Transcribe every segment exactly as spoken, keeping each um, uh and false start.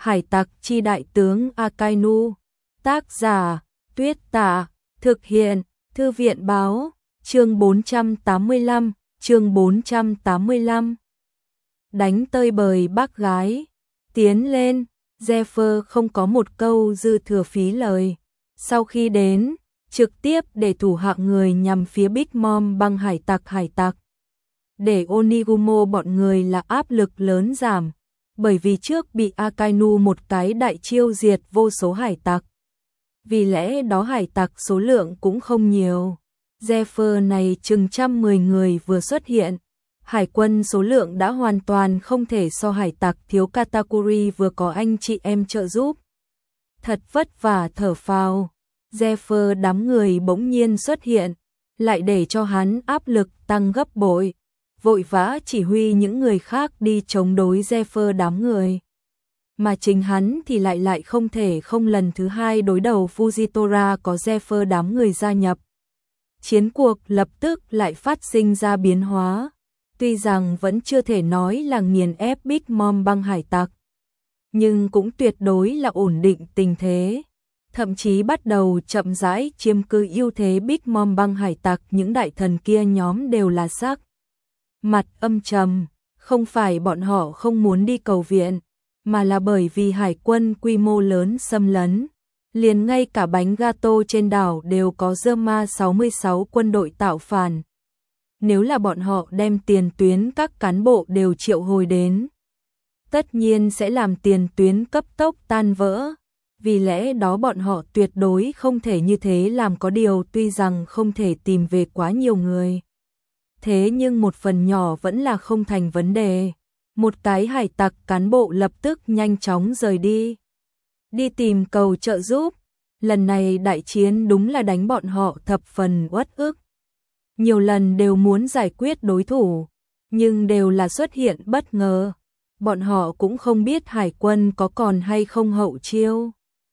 Hải tặc chi đại tướng Akainu. Tác giả Tuyết Tạ. Thực hiện Thư viện báo. Chương bốn trăm tám mươi lăm. Chương bốn trăm tám mươi lăm. Đánh tơi bời bác gái. Tiến lên. Zephyr không có một câu dư thừa phí lời. Sau khi đến, trực tiếp để thủ hạ người nhằm phía Big Mom băng hải tặc hải tặc. Để Onigumo bọn người là áp lực lớn giảm, bởi vì trước bị Akainu một cái đại chiêu diệt vô số hải tặc. Vì lẽ đó hải tặc số lượng cũng không nhiều. Zephyr này chừng trăm mười người vừa xuất hiện. Hải quân số lượng đã hoàn toàn không thể so hải tặc thiếu Katakuri vừa có anh chị em trợ giúp. Thật vất vả thở phào. Zephyr đám người bỗng nhiên xuất hiện, lại để cho hắn áp lực tăng gấp bội. Vội vã chỉ huy những người khác đi chống đối Zephyr đám người. Mà chính hắn thì lại lại không thể không lần thứ hai đối đầu Fujitora có Zephyr đám người gia nhập. Chiến cuộc lập tức lại phát sinh ra biến hóa. Tuy rằng vẫn chưa thể nói là nghiền ép Big Mom băng hải tặc, nhưng cũng tuyệt đối là ổn định tình thế. Thậm chí bắt đầu chậm rãi chiếm cứ ưu thế. Big Mom băng hải tặc những đại thần kia nhóm đều là sắc mặt âm trầm, không phải bọn họ không muốn đi cầu viện, mà là bởi vì hải quân quy mô lớn xâm lấn. Liền ngay cả bánh gato trên đảo đều có Zerma sáu mươi sáu quân đội tạo phản. Nếu là bọn họ đem tiền tuyến các cán bộ đều triệu hồi đến, tất nhiên sẽ làm tiền tuyến cấp tốc tan vỡ. Vì lẽ đó bọn họ tuyệt đối không thể như thế làm. Có điều tuy rằng không thể tìm về quá nhiều người, thế nhưng một phần nhỏ vẫn là không thành vấn đề. Một cái hải tặc cán bộ lập tức nhanh chóng rời đi, đi tìm cầu trợ giúp. Lần này đại chiến đúng là đánh bọn họ thập phần uất ức. Nhiều lần đều muốn giải quyết đối thủ, nhưng đều là xuất hiện bất ngờ. Bọn họ cũng không biết hải quân có còn hay không hậu chiêu.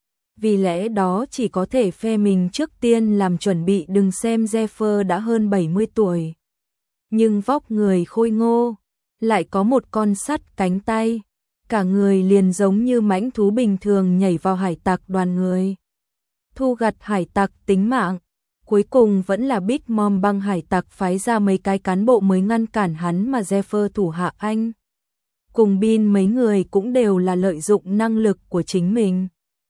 Vì lẽ đó chỉ có thể phe mình trước tiên làm chuẩn bị. Đừng xem Zephyr đã hơn bảy mươi tuổi, nhưng vóc người khôi ngô, lại có một con sắt cánh tay, cả người liền giống như mãnh thú bình thường nhảy vào hải tặc đoàn người, thu gặt hải tặc tính mạng. Cuối cùng vẫn là Big Mom băng hải tặc phái ra mấy cái cán bộ mới ngăn cản hắn, mà Zephyr thủ hạ anh cùng Bin mấy người cũng đều là lợi dụng năng lực của chính mình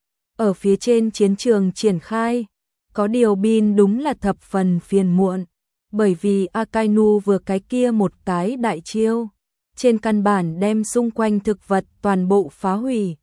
ở phía trên chiến trường triển khai. Có điều Bin đúng là thập phần phiền muộn, bởi vì Akainu vừa cái kia một cái đại chiêu, trên căn bản đem xung quanh thực vật toàn bộ phá hủy.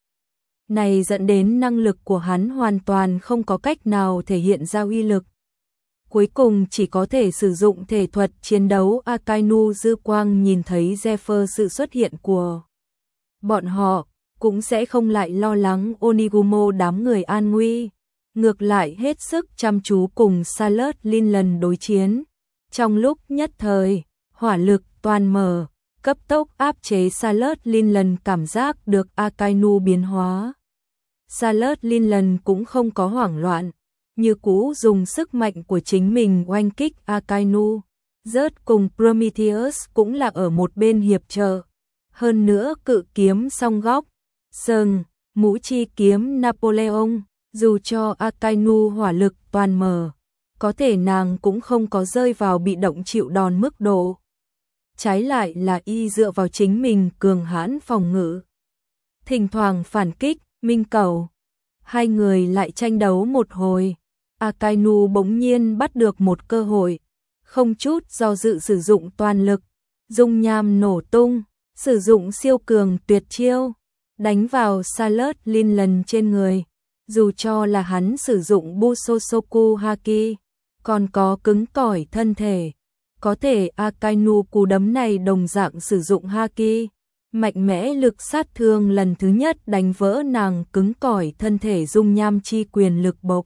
Này dẫn đến năng lực của hắn hoàn toàn không có cách nào thể hiện ra uy lực. Cuối cùng chỉ có thể sử dụng thể thuật chiến đấu. Akainu dư quang nhìn thấy Zephyr sự xuất hiện của bọn họ, cũng sẽ không lại lo lắng Onigumo đám người an nguy. Ngược lại hết sức chăm chú cùng Sailor Lin lần đối chiến. Trong lúc nhất thời, hỏa lực toàn mở, cấp tốc áp chế Sailor Lin lần. Cảm giác được Akainu biến hóa, Sailor Lin lần cũng không có hoảng loạn, như cũ dùng sức mạnh của chính mình oanh kích Akainu. Rớt cùng Prometheus cũng là ở một bên hiệp trợ. Hơn nữa cự kiếm song góc, sừng, mũ chi kiếm Napoleon, dù cho Akainu hỏa lực toàn mở, có thể nàng cũng không có rơi vào bị động chịu đòn mức độ. Trái lại là y dựa vào chính mình cường hãn phòng ngự, thỉnh thoảng phản kích, minh cầu. Hai người lại tranh đấu một hồi. Akainu bỗng nhiên bắt được một cơ hội, không chút do dự sử dụng toàn lực, dung nham nổ tung, sử dụng siêu cường tuyệt chiêu, đánh vào Sailor Lin lần trên người. Dù cho là hắn sử dụng Busosoku Haki, còn có cứng cỏi thân thể, có thể Akainu cú đấm này đồng dạng sử dụng Haki, mạnh mẽ lực sát thương lần thứ nhất đánh vỡ nàng cứng cỏi thân thể. Dung nham chi quyền lực bộc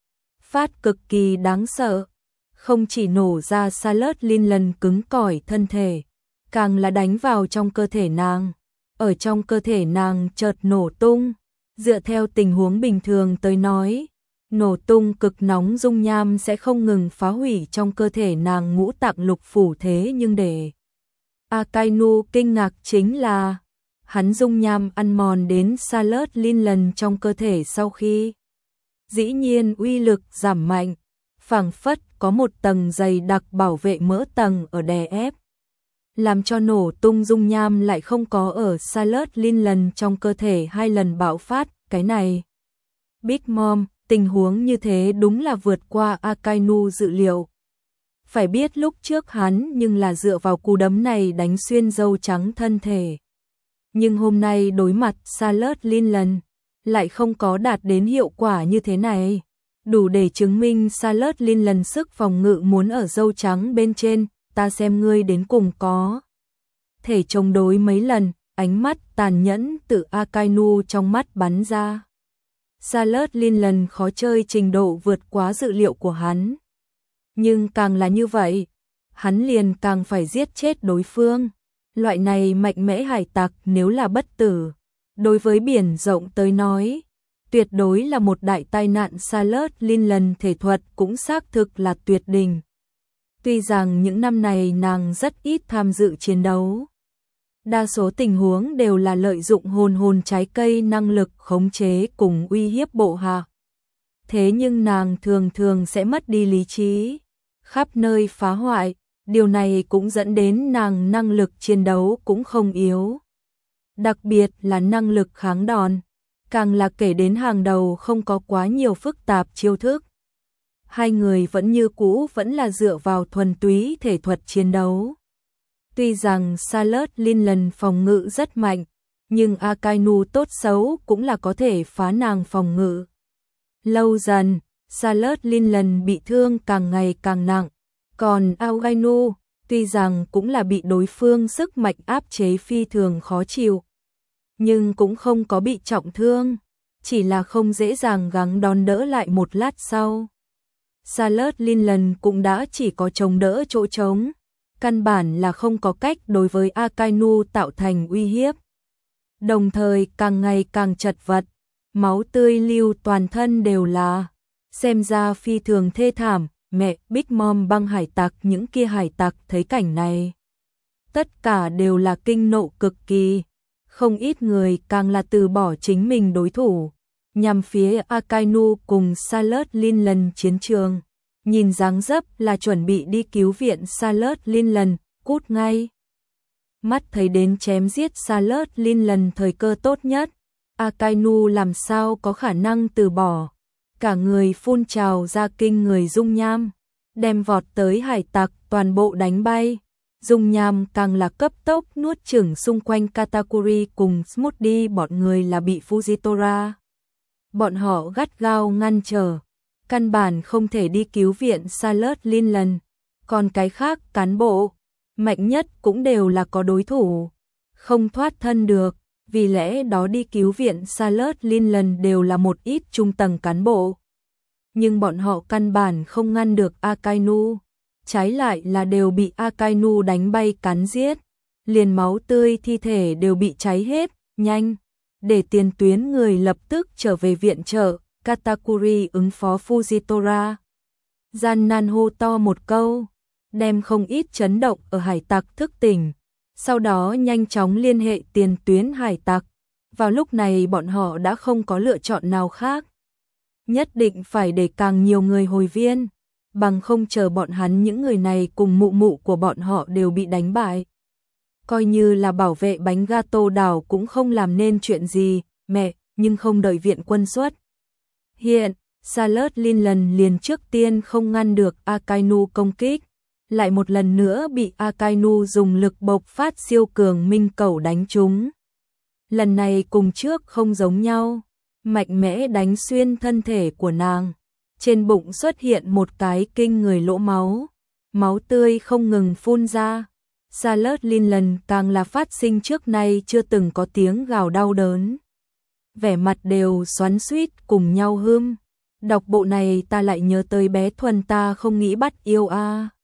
phát cực kỳ đáng sợ, không chỉ nổ ra Sailor Lin lần cứng cỏi thân thể, càng là đánh vào trong cơ thể nàng, ở trong cơ thể nàng chợt nổ tung. Dựa theo tình huống bình thường tới nói, nổ tung cực nóng dung nham sẽ không ngừng phá hủy trong cơ thể nàng ngũ tạng lục phủ. Thế nhưng để Akainu kinh ngạc chính là hắn dung nham ăn mòn đến Charlotte Linland trong cơ thể sau khi. Dĩ nhiên uy lực giảm mạnh, phảng phất có một tầng dày đặc bảo vệ mỡ tầng ở đè ép, làm cho nổ tung dung nham lại không có ở Charlotte Linland trong cơ thể hai lần bạo phát, cái này. Big Mom, tình huống như thế đúng là vượt qua Akainu dự liệu. Phải biết lúc trước hắn nhưng là dựa vào cú đấm này đánh xuyên dâu trắng thân thể. Nhưng hôm nay đối mặt Charlotte Linland lại không có đạt đến hiệu quả như thế này. Đủ để chứng minh Charlotte Linland sức phòng ngự muốn ở dâu trắng bên trên, ta xem ngươi đến cùng có thể chống đối mấy lần, ánh mắt tàn nhẫn từ Akainu trong mắt bắn ra. Charlotte Linland khó chơi trình độ vượt quá dự liệu của hắn. Nhưng càng là như vậy, hắn liền càng phải giết chết đối phương. Loại này mạnh mẽ hải tặc nếu là bất tử, đối với biển rộng tới nói, tuyệt đối là một đại tai nạn. Charlotte Linland thể thuật cũng xác thực là tuyệt đỉnh. Tuy rằng những năm này nàng rất ít tham dự chiến đấu, đa số tình huống đều là lợi dụng hồn hồn trái cây năng lực khống chế cùng uy hiếp bộ hạ. Thế nhưng nàng thường thường sẽ mất đi lý trí, khắp nơi phá hoại, điều này cũng dẫn đến nàng năng lực chiến đấu cũng không yếu. Đặc biệt là năng lực kháng đòn, càng là kể đến hàng đầu không có quá nhiều phức tạp chiêu thức. Hai người vẫn như cũ vẫn là dựa vào thuần túy thể thuật chiến đấu. Tuy rằng Charlotte Linland phòng ngự rất mạnh, nhưng Akainu tốt xấu cũng là có thể phá nàng phòng ngự. Lâu dần, Charlotte Linland bị thương càng ngày càng nặng, còn Akainu tuy rằng cũng là bị đối phương sức mạnh áp chế phi thường khó chịu, nhưng cũng không có bị trọng thương, chỉ là không dễ dàng gắng đón đỡ lại một lát sau. Charlotte Linland cũng đã chỉ có chống đỡ chỗ trống, căn bản là không có cách đối với Akainu tạo thành uy hiếp. Đồng thời càng ngày càng chật vật, máu tươi lưu toàn thân đều là, xem ra phi thường thê thảm. Mẹ, Big Mom băng hải tặc, những kia hải tặc thấy cảnh này, tất cả đều là kinh nộ cực kỳ, không ít người càng là từ bỏ chính mình đối thủ, nhằm phía Akainu cùng Charlotte Linland chiến trường. Nhìn dáng dấp là chuẩn bị đi cứu viện Charlotte Linland, cút ngay. Mắt thấy đến chém giết Charlotte Linland thời cơ tốt nhất, Akainu làm sao có khả năng từ bỏ. Cả người phun trào ra kinh người dung nham, đem vọt tới hải tặc toàn bộ đánh bay. Dung nham càng là cấp tốc nuốt chửng xung quanh Katakuri cùng Smoothie, bọn người là bị Fujitora. Bọn họ gắt gao ngăn trở, căn bản không thể đi cứu viện Charlotte Linland. Còn cái khác cán bộ, mạnh nhất cũng đều là có đối thủ, không thoát thân được. Vì lẽ đó đi cứu viện Charlotte Linland đều là một ít trung tầng cán bộ. Nhưng bọn họ căn bản không ngăn được Akainu, trái lại là đều bị Akainu đánh bay cắn giết, liền máu tươi thi thể đều bị cháy hết. Nhanh, để tiền tuyến người lập tức trở về viện trợ. Katakuri ứng phó Fujitora, gian nan hô to một câu, đem không ít chấn động ở hải tặc thức tỉnh. Sau đó nhanh chóng liên hệ tiền tuyến hải tặc. Vào lúc này bọn họ đã không có lựa chọn nào khác, nhất định phải để càng nhiều người hồi viên, bằng không chờ bọn hắn những người này cùng mụ mụ của bọn họ đều bị đánh bại. Coi như là bảo vệ bánh gato đảo cũng không làm nên chuyện gì. Mẹ, nhưng không đợi viện quân xuất hiện, Charlotte Linland liền trước tiên không ngăn được Akainu công kích, lại một lần nữa bị Akainu dùng lực bộc phát siêu cường minh cẩu đánh trúng. Lần này cùng trước không giống nhau, mạnh mẽ đánh xuyên thân thể của nàng, trên bụng xuất hiện một cái kinh người lỗ máu, máu tươi không ngừng phun ra. Charlotte Linland càng là phát sinh trước nay chưa từng có tiếng gào đau đớn, vẻ mặt đều xoắn xuýt cùng nhau hươm. Đọc bộ này ta lại nhớ tới bé Thuần, ta không nghĩ bắt yêu a. À.